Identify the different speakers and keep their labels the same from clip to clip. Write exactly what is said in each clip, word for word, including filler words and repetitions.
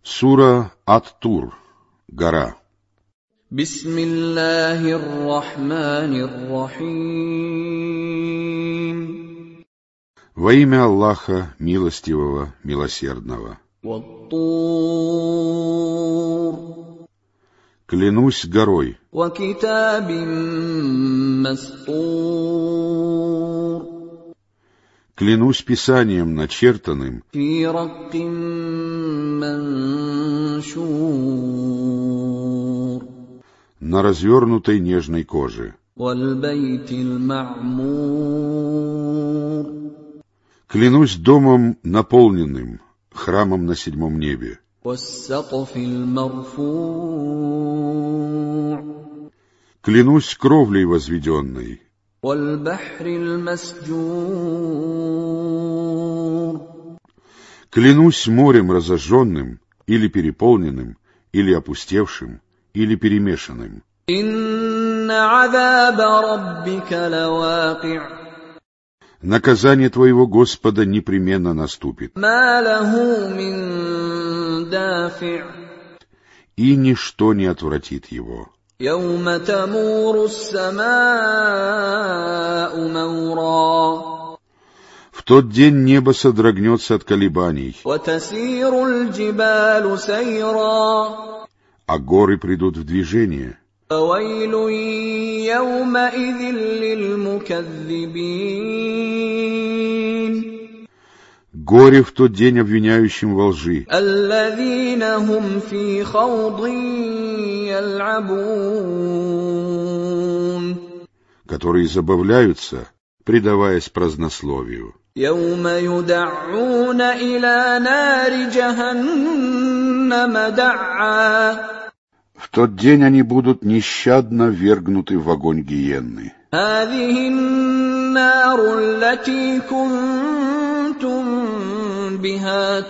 Speaker 1: Сура Ат-Тур. Гора.
Speaker 2: Бисмиллахир-рахманир-рахим.
Speaker 1: Во имя Аллаха, милостивого, милосердного.
Speaker 2: Ват-Тур.
Speaker 1: Клянусь горой.
Speaker 2: Ва-китабим мастур.
Speaker 1: Клянусь писанием начертанным.
Speaker 2: Фи ракким маншур.
Speaker 1: На развернутой нежной коже.
Speaker 2: Валь-байтил ма'мур.
Speaker 1: Клянусь домом наполненным, храмом на седьмом небе.
Speaker 2: Вас-сакфил марфу'.
Speaker 1: Клянусь кровлей возведенной.
Speaker 2: Валь-бахрил масджур.
Speaker 1: Клянусь морем разожженным, или переполненным, или опустевшим, или перемешанным.
Speaker 2: Инна азаба раббика лаваки'.
Speaker 1: Наказание твоего Господа непременно наступит.
Speaker 2: Ма лаху мин дафи'.
Speaker 1: И ничто не отвратит его.
Speaker 2: Яума тамуру ас-сама'у маура.
Speaker 1: В тот день небо содрогнется от колебаний,
Speaker 2: Ватасиру аль-джибалу сайра.
Speaker 1: а горы придут в движение.
Speaker 2: Фавайлу яумаидин лилмуказзибин.
Speaker 1: Горе в тот день обвиняющим во лжи,
Speaker 2: Аллазина хум фи хаудин ял'абун.
Speaker 1: которые забавляются, предаваясь празднословию.
Speaker 2: Яума юд'ауна иля нари джаханнама д'а.
Speaker 1: В тот день они будут нещадно ввергнуты в огонь гиенны.
Speaker 2: Хазихи ан-нару аллати кунтум биха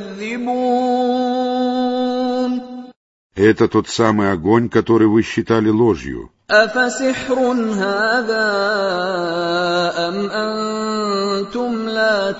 Speaker 2: туказзибун.
Speaker 1: Это тот самый огонь, который вы считали ложью.
Speaker 2: Афасихрун хаза ам антум ла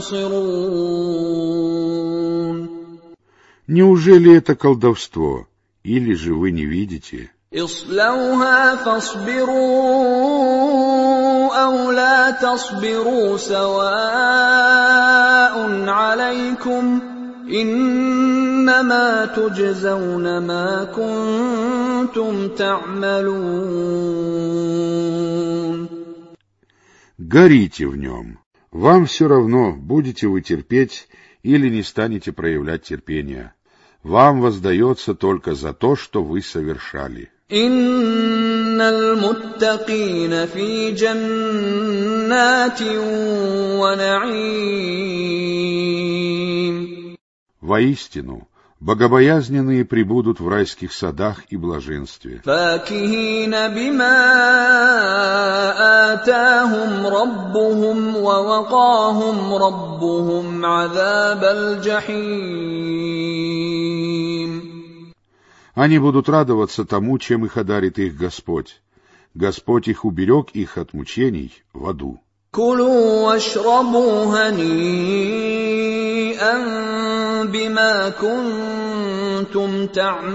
Speaker 2: тубсирун.
Speaker 1: Неужели это колдовство, или же вы не видите?
Speaker 2: Ислауха фасбиру ау ла тасбиру саваун алейкум. Иннама туджзауна ма кунтум та'малун.
Speaker 1: Горите в нем. Вам все равно, будете вы терпеть или не станете проявлять терпения. Вам воздается только за то, что вы совершали.
Speaker 2: Инналь муттакина фи джаннатин ва на'им.
Speaker 1: Воистину, богобоязненные пребудут в райских садах и блаженстве.
Speaker 2: Факихина бима атахум раббухум ва вакахум раббухум азабаль джахим.
Speaker 1: Они будут радоваться тому, чем их одарит их Господь. Господь их уберег их от мучений в аду.
Speaker 2: Кулу вашрабу хани'ан бима кунтум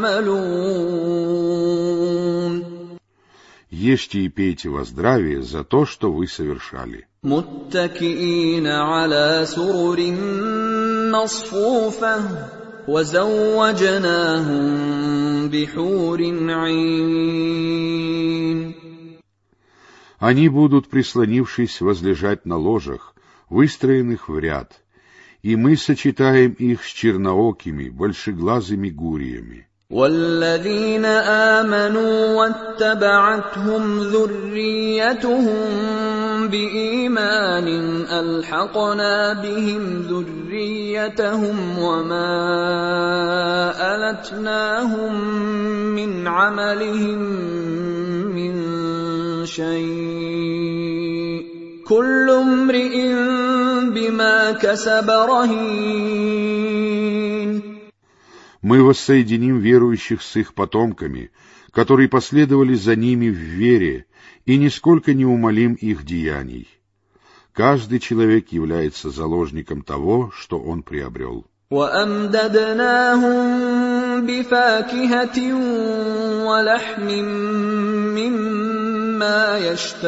Speaker 2: та'малун.
Speaker 1: Ешьте и пейте во здравие за то, что вы совершали.
Speaker 2: Муттакиина аля сурурин масфуфа. وَزَوَّجْنَاهُمْ بِحُورٍ عِينٍ.
Speaker 1: Они будут, прислонившись, возлежать на ложах, выстроенных в ряд, и мы сочетаем их с черноокими, большеглазыми гуриями.
Speaker 2: وَالَّذِينَ آمَنُوا وَاتَّبَعَتْهُمْ ذُرِّيَّتُهُم بِإِيمَانٍ أَلْحَقْنَا بِهِمْ ذُرِّيَّتَهُمْ وَمَا أَلَتْنَاهُم مِّنْ عَمَلِهِم مِّن شَيْءٍ ۚ كُلُّ امْرِئٍ بِمَا كَسَبَ رَهِينٌ.
Speaker 1: Мы воссоединим верующих с их потомками, которые последовали за ними в вере, и нисколько не умалим их деяний. Каждый человек является заложником того, что он приобрел.
Speaker 2: وَأَمْدَدْنَاهُمْ بِفَاكِهَةٍ وَلَحْمٍ مِّمَّا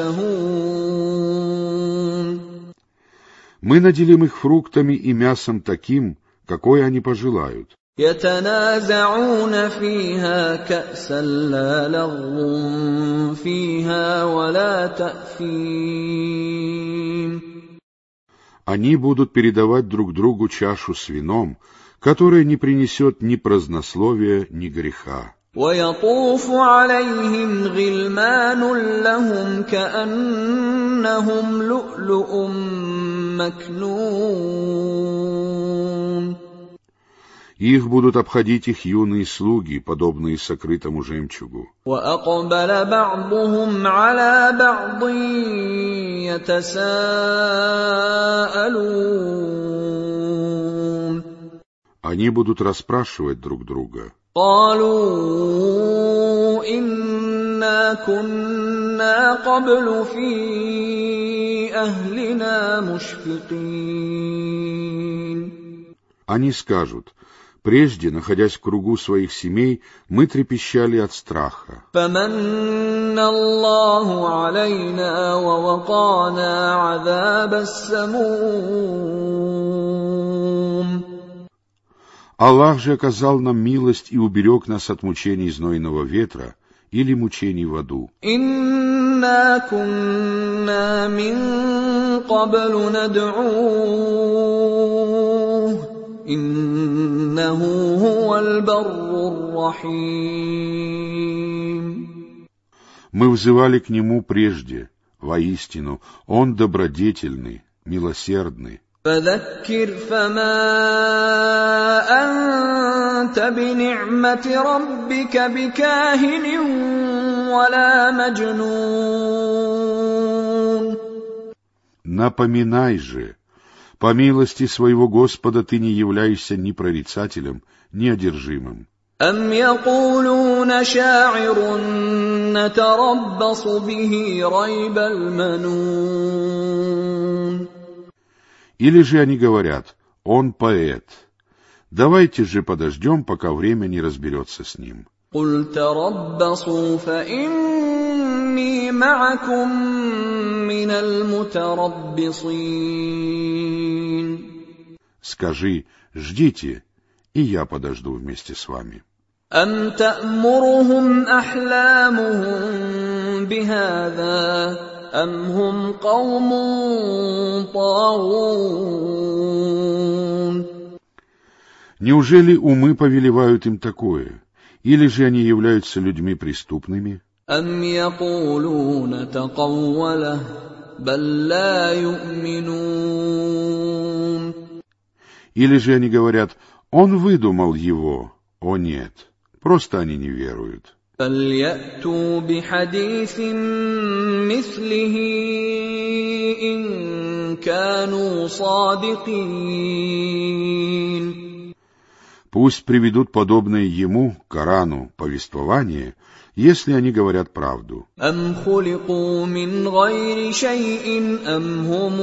Speaker 2: يَشْتَهُونَ.
Speaker 1: Мы наделим их фруктами и мясом таким, какое они пожелают.
Speaker 2: يَتَنَازَعُونَ فِيهَا كَأْسًا لَّا لَغْوٌ فِيهَا وَلَا تَأْثِيمٌ.
Speaker 1: Они будут передавать друг другу чашу с вином, которое не принесет ни празднословия, ни греха.
Speaker 2: وَيَطُوفُ عَلَيْهِمْ غِلْمَانٌ لَّهُمْ كَأَنَّهُمْ لُؤْلُؤٌ مَّكْنُونٌ.
Speaker 1: Их будут обходить их юные слуги, подобные сокрытому жемчугу.
Speaker 2: وَأَقْبَلَ بَعْضُهُمْ عَلَىٰ بَعْضٍ يَتَسَاءَلُونَ.
Speaker 1: Они будут расспрашивать друг друга.
Speaker 2: قَالُوا إِنَّا كُنَّا قَبْلُ فِي أَهْلِنَا مُشْفِقِينَ.
Speaker 1: Они скажут: прежде, находясь в кругу своих семей, мы трепещали от страха.
Speaker 2: فَمَنَّ اللَّهُ عَلَيْنَا وَوَقَانَا عَذَابَ السَّمُومِ.
Speaker 1: Аллах же оказал нам милость и уберег нас от мучений знойного ветра или мучений в аду.
Speaker 2: إِنَّا كُنَّا مِن قَبْلُ نَدْعُوهُ إِنَّهُ هُوَ الْبَرُّ الرَّحِيمُ.
Speaker 1: Мы взывали к Нему прежде, воистину, Он добродетельный, милосердный.
Speaker 2: فَذَكِّرْ فَمَا أَنتَ بِنِعْمَةِ رَبِّكَ بِكَاهِنٍ وَلَا مَجْنُونٍ.
Speaker 1: Напоминай же, по милости своего Господа ты не являешься ни прорицателем, ни одержимым.
Speaker 2: أَمْ يَقُولُونَ شَاعِرٌ نَتَرَبَّصُ بِهِ رَيْبَ الْمَنُونِ.
Speaker 1: Или же они говорят: он поэт. Давайте же подождем, пока время не разберется с ним.
Speaker 2: قُلْ تَرَبَّصُوا فَإِنِّي مَعَكُم مِّنَ الْمُتَرَبِّصِينَ.
Speaker 1: Скажи: ждите, и я подожду вместе с вами.
Speaker 2: أَمْ تَأْمُرُهُمْ أَحْلَامُهُم بِهَٰذَا أَمْ هُمْ قَوْمٌ طَاغُونَ.
Speaker 1: Неужели умы повелевают им такое, или же они являются людьми преступными?
Speaker 2: أَمْ يَقُولُونَ تَقَوَّلَهُ بَل لَّا يُؤْمِنُونَ.
Speaker 1: Или же они говорят: он выдумал его. О нет, просто они не веруют.
Speaker 2: فَلْيَأْتُوا بِحَدِيثٍ مِّثْلِهِ إِن كَانُوا صَادِقِينَ.
Speaker 1: Пусть приведут подобное ему, Корану, повествование, если они говорят правду.
Speaker 2: أَمْ خُلِقُوا مِنْ غَيْرِ شَيْءٍ أَمْ هُمُ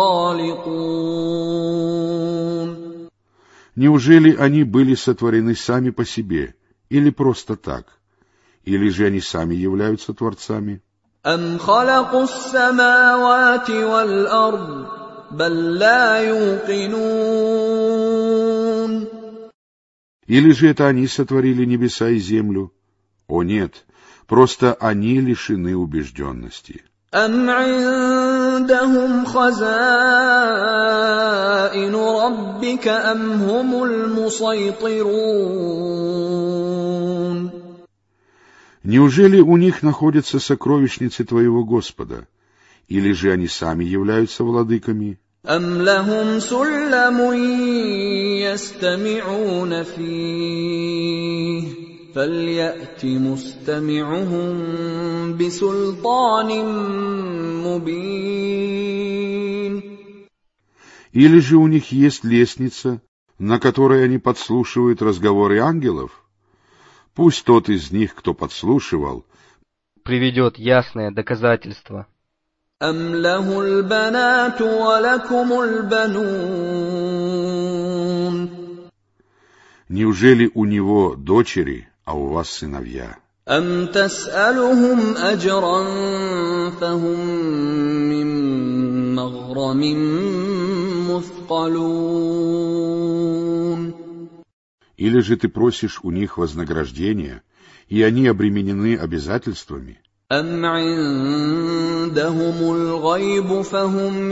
Speaker 2: الْخَالِقُونَ.
Speaker 1: Неужели они были сотворены сами по себе, или просто так? Или же они сами являются творцами?
Speaker 2: أَمْ خَلَقُوا السَّمَاوَاتِ وَالْأَرْضَ بَل لَّا يُوقِنُونَ.
Speaker 1: Или же это они сотворили небеса и землю? О нет, просто они лишены убежденности.
Speaker 2: أَمْ عِندَهُمْ خَزَائِنُ رَبِّكَ أَمْ هُمُ الْمُصَيْطِرُونَ.
Speaker 1: Неужели у них находятся сокровищницы твоего Господа? Или же они сами являются владыками?
Speaker 2: أَمْ لَهُمْ سُلَّمٌ يَسْتَمِعُونَ فِيهِ فَلْيَأْتِ مُسْتَمِعُهُم بِسُلْطَانٍ مُّبِينٍ.
Speaker 1: Или же у них есть лестница, на которой они подслушивают разговоры ангелов? Пусть тот из них, кто подслушивал,
Speaker 3: приведет ясное доказательство.
Speaker 2: أَمْ لَهُ الْبَنَاتُ وَلَكُمُ الْبَنُونَ.
Speaker 1: Неужели у него дочери, а у вас сыновья?
Speaker 2: أَمْ تَسْأَلُهُمْ أَجْرًا فَهُمْ مِنْ مَغْرَمٍ مُثْقَلُونَ.
Speaker 1: Или же ты просишь у них вознаграждения, и они обременены обязательствами?
Speaker 2: أَمْ عِندَهُمُ الْغَيْبُ فَهُمْ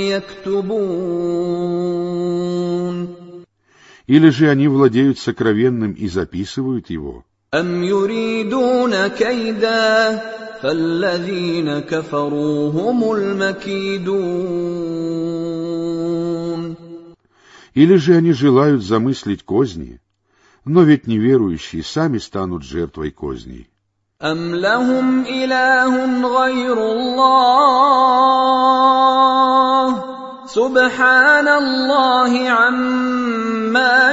Speaker 2: يَكْتُبُونَ.
Speaker 1: Или же они владеют сокровенным и записывают его?
Speaker 2: أَمْ يُرِيدُونَ كَيْدًا فَالَّذِينَ كَفَرُوا هُمُ الْمَكِيدُونَ.
Speaker 1: Или же они желают замыслить козни, но ведь неверующие сами станут жертвой козней.
Speaker 2: أَمْ لَهُمْ إِلَٰهٌ غَيْرُ اللَّهِ سُبْحَانَ اللَّهِ عَمَّا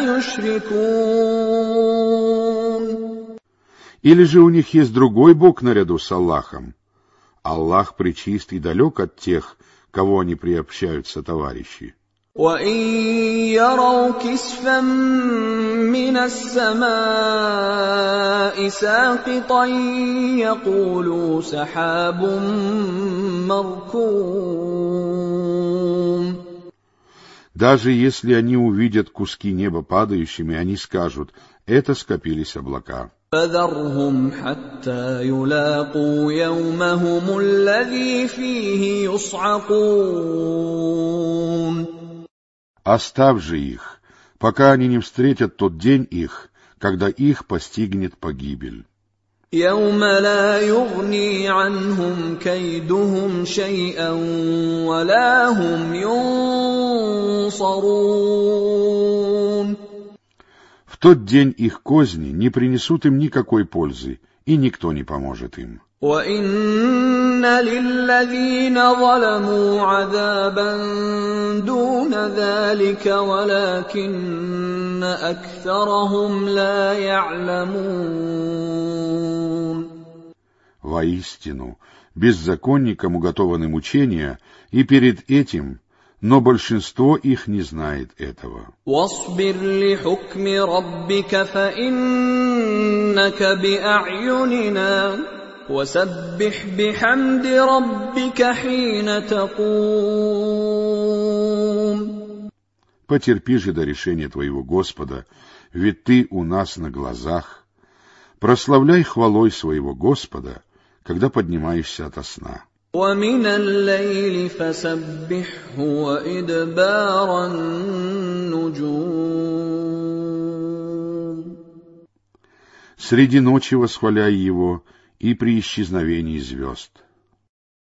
Speaker 2: يُشْرِكُونَ.
Speaker 1: Или же у них есть другой Бог наряду с Аллахом? Аллах пречист и далек от тех, кого они приобщают сотоварищи.
Speaker 2: وَإِنْ يَرَوْا كِسْفًا مِّنَ السَّمَاءِ سَاقِطًا يَقُولُوا سَحَابٌ مَّرْكُومٌ.
Speaker 1: Даже если они увидят куски неба падающими, они скажут: это скопились облака.
Speaker 2: فَذَرْهُمْ حَتَّى يُلَاقُوا يَوْمَهُمُ الَّذِي فِيهِ يُصْعَقُونَ.
Speaker 1: Оставь же их, пока они не встретят тот день их, когда их постигнет погибель.
Speaker 2: يَوْمَ لَا يُغْنِي عَنْهُمْ كَيْدُهُمْ شَيْئًا وَلَا هُمْ يُنصَرُونَ.
Speaker 1: В тот день их козни не принесут им никакой пользы, и никто не поможет им.
Speaker 2: وَإِنَّ لِلَّذِينَ ظَلَمُوا عَذَابًا دُونَ ذَلِكَ وَلَكِنَّ أَكْثَرَهُمْ لَا يَعْلَمُونَ.
Speaker 1: Воистину, беззаконникам уготованы мучения, и перед этим, но большинство их не знает этого.
Speaker 2: وَاصْبِرْ لِحُكْمِ رَبِّكَ فَإِنَّكَ بِأَعْيُنِنَا وَسَبِّحْ بِحَمْدِ رَبِّكَ حِينَ تَقُومُ.
Speaker 1: Потерпи же до решения твоего Господа, ведь ты у нас на глазах. Прославляй хвалой своего Господа, когда поднимаешься ото сна.
Speaker 2: وَمِنَ اللَّيْلِ فَسَبِّحْهُ وَإِدْبَارَ النُّجُومِ.
Speaker 1: Среди ночи восхваляй его и при исчезновении звезд.